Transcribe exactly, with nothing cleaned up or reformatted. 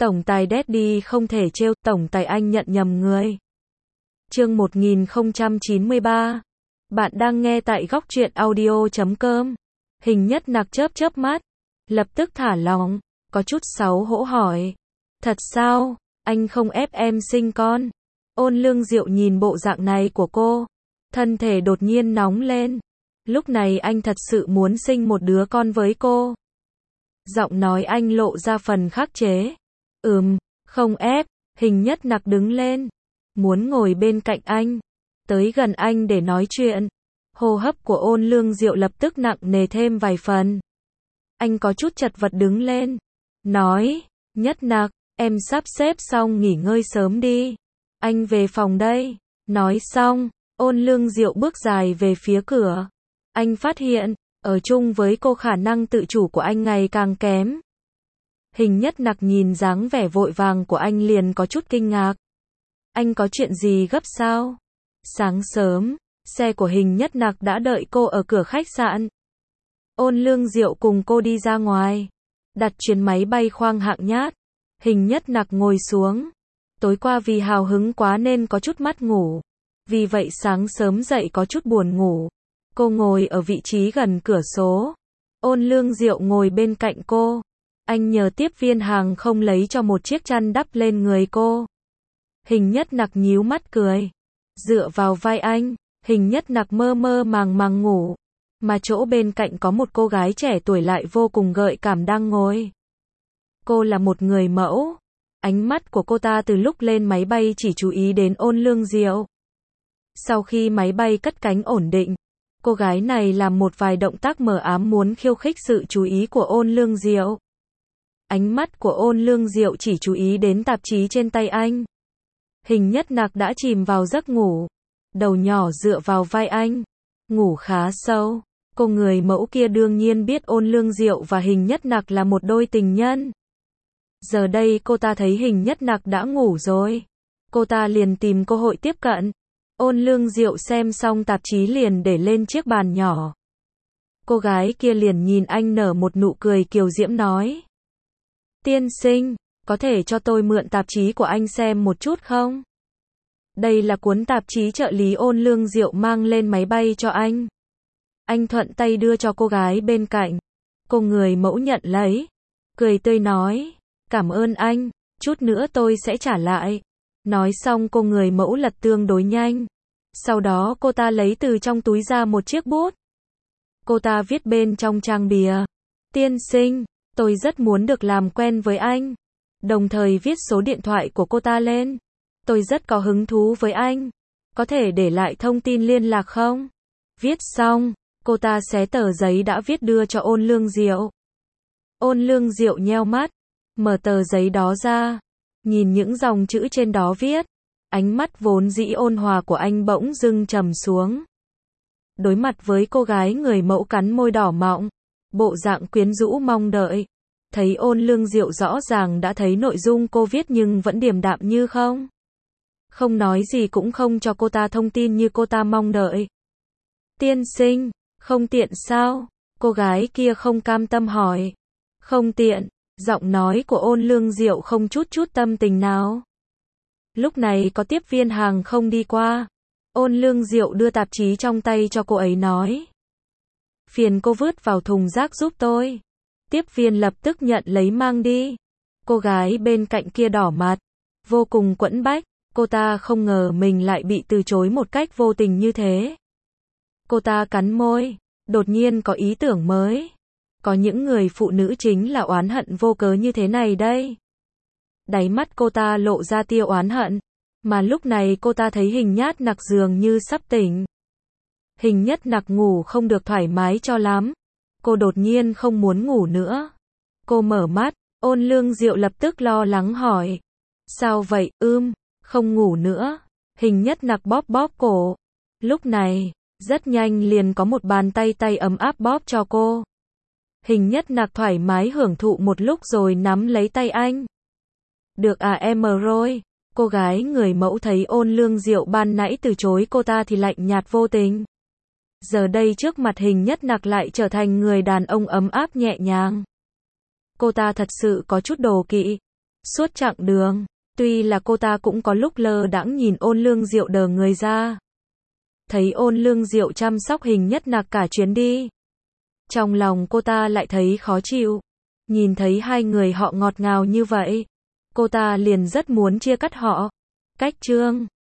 Tổng tài Daddy không thể trêu, tổng tài anh nhận nhầm người. Chương một nghìn không trăm chín mươi ba. Bạn đang nghe tại góc truyện audio chấm com. Hình Nhất Nặc chớp chớp mắt, lập tức thả lỏng, có chút xấu hổ hỏi. Thật sao, anh không ép em sinh con? Ôn Lương Diệu nhìn bộ dạng này của cô, thân thể đột nhiên nóng lên. Lúc này anh thật sự muốn sinh một đứa con với cô. Giọng nói anh lộ ra phần khắc chế. Ừm, không ép. Hình Nhất Nặc đứng lên, muốn ngồi bên cạnh anh, tới gần anh để nói chuyện. Hô hấp của Ôn Lương Diệu lập tức nặng nề thêm vài phần. Anh có chút chật vật đứng lên, nói, Nhất Nặc, em sắp xếp xong nghỉ ngơi sớm đi. Anh về phòng đây. Nói xong, Ôn Lương Diệu bước dài về phía cửa. Anh phát hiện, ở chung với cô khả năng tự chủ của anh ngày càng kém. Hình Nhất Nặc nhìn dáng vẻ vội vàng của anh liền có chút kinh ngạc. Anh có chuyện gì gấp sao? Sáng sớm, xe của Hình Nhất Nặc đã đợi cô ở cửa khách sạn. Ôn Lương Diệu cùng cô đi ra ngoài, đặt chuyến máy bay khoang hạng nhát. Hình Nhất Nặc ngồi xuống. Tối qua vì hào hứng quá nên có chút mất ngủ. Vì vậy sáng sớm dậy có chút buồn ngủ. Cô ngồi ở vị trí gần cửa sổ. Ôn Lương Diệu ngồi bên cạnh cô. Anh nhờ tiếp viên hàng không lấy cho một chiếc chăn đắp lên người cô. Hình Nhất Nặc nhíu mắt cười, dựa vào vai anh. Hình Nhất Nặc mơ mơ màng màng ngủ, mà chỗ bên cạnh có một cô gái trẻ tuổi lại vô cùng gợi cảm đang ngồi. Cô là một người mẫu. Ánh mắt của cô ta từ lúc lên máy bay chỉ chú ý đến Ôn Lương Diệu. Sau khi máy bay cất cánh ổn định, cô gái này làm một vài động tác mờ ám muốn khiêu khích sự chú ý của Ôn Lương Diệu. Ánh mắt của Ôn Lương Diệu chỉ chú ý đến tạp chí trên tay anh. Hình Nhất Nặc đã chìm vào giấc ngủ, đầu nhỏ dựa vào vai anh, ngủ khá sâu. Cô người mẫu kia đương nhiên biết Ôn Lương Diệu và Hình Nhất Nặc là một đôi tình nhân. Giờ đây cô ta thấy Hình Nhất Nặc đã ngủ rồi, cô ta liền tìm cơ hội tiếp cận. Ôn Lương Diệu xem xong tạp chí liền để lên chiếc bàn nhỏ. Cô gái kia liền nhìn anh nở một nụ cười kiều diễm nói. Tiên sinh, có thể cho tôi mượn tạp chí của anh xem một chút không? Đây là cuốn tạp chí trợ lý Ôn Lương Diệu mang lên máy bay cho anh. Anh thuận tay đưa cho cô gái bên cạnh. Cô người mẫu nhận lấy, cười tươi nói, cảm ơn anh, chút nữa tôi sẽ trả lại. Nói xong cô người mẫu lật tương đối nhanh. Sau đó cô ta lấy từ trong túi ra một chiếc bút. Cô ta viết bên trong trang bìa. Tiên sinh, tôi rất muốn được làm quen với anh. Đồng thời viết số điện thoại của cô ta lên. Tôi rất có hứng thú với anh. Có thể để lại thông tin liên lạc không? Viết xong, cô ta xé tờ giấy đã viết đưa cho Ôn Lương Diệu. Ôn Lương Diệu nheo mắt, mở tờ giấy đó ra, nhìn những dòng chữ trên đó viết. Ánh mắt vốn dĩ ôn hòa của anh bỗng dưng trầm xuống. Đối mặt với cô gái người mẫu cắn môi đỏ mọng, bộ dạng quyến rũ mong đợi. Thấy Ôn Lương Diệu rõ ràng đã thấy nội dung cô viết nhưng vẫn điềm đạm như không. Không nói gì cũng không cho cô ta thông tin như cô ta mong đợi. Tiên sinh, không tiện sao? Cô gái kia không cam tâm hỏi. Không tiện, giọng nói của Ôn Lương Diệu không chút chút tâm tình nào. Lúc này có tiếp viên hàng không đi qua. Ôn Lương Diệu đưa tạp chí trong tay cho cô ấy nói. Phiền cô vứt vào thùng rác giúp tôi. Tiếp viên lập tức nhận lấy mang đi. Cô gái bên cạnh kia đỏ mặt, vô cùng quẫn bách. Cô ta không ngờ mình lại bị từ chối một cách vô tình như thế. Cô ta cắn môi, đột nhiên có ý tưởng mới. Có những người phụ nữ chính là oán hận vô cớ như thế này đây. Đáy mắt cô ta lộ ra tia oán hận. Mà lúc này cô ta thấy Hình Nhất Nặc dường như sắp tỉnh. Hình Nhất Nặc ngủ không được thoải mái cho lắm. Cô đột nhiên không muốn ngủ nữa. Cô mở mắt, Ôn Lương Diệu lập tức lo lắng hỏi. Sao vậy, ưm, không ngủ nữa. Hình Nhất Nặc bóp bóp cổ. Lúc này, rất nhanh liền có một bàn tay tay ấm áp bóp cho cô. Hình Nhất Nặc thoải mái hưởng thụ một lúc rồi nắm lấy tay anh. Được à em rồi. Cô gái người mẫu thấy Ôn Lương Diệu ban nãy từ chối cô ta thì lạnh nhạt vô tình. Giờ đây trước mặt Hình Nhất Nặc lại trở thành người đàn ông ấm áp nhẹ nhàng. Cô ta thật sự có chút đố kỵ. Suốt chặng đường, tuy là cô ta cũng có lúc lơ đãng nhìn Ôn Lương Diệu đờ người ra. Thấy Ôn Lương Diệu chăm sóc Hình Nhất Nặc cả chuyến đi. Trong lòng cô ta lại thấy khó chịu. Nhìn thấy hai người họ ngọt ngào như vậy, cô ta liền rất muốn chia cắt họ. Cách chương